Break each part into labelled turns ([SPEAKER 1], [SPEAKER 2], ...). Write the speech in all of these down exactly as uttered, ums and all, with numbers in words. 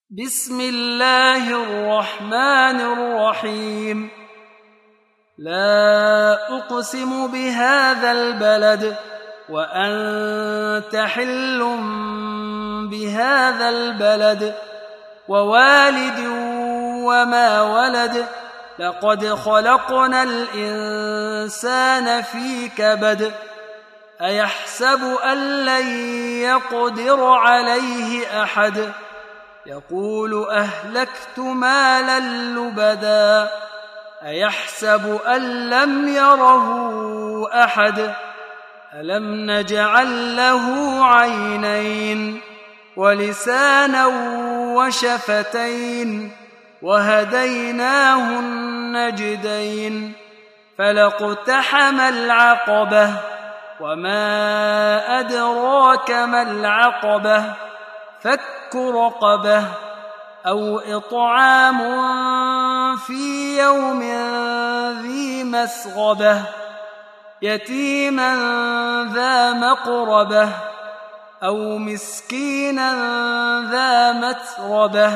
[SPEAKER 1] بسم الله الرحمن الرحيم. لا أقسم بهذا البلد وأنت حل بهذا البلد ووالد وما ولد لقد خلقنا الإنسان في كبد أيحسب أن لن يقدر عليه أحد يقول أهلكت مالا لبدا أيحسب أن لم يره أحد ألم نجعل له عينين ولسانا وشفتين وهديناه النجدين فلاقتحم العقبة وما أدراك ما العقبة فك رقبة أو إطعام في يوم ذي مسغبة يتيما ذا مقربة أو مسكينا ذا متربة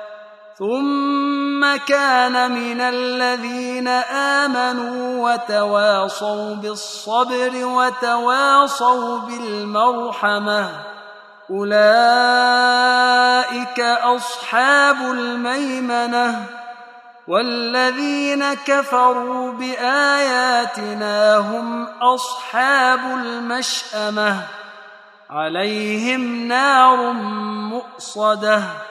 [SPEAKER 1] ثم كان من الذين آمنوا وتواصوا بالصبر وتواصوا بالمرحمة أولئك أصحاب الميمنة والذين كفروا بآياتنا هم أصحاب المشأمة عليهم نار مؤصدة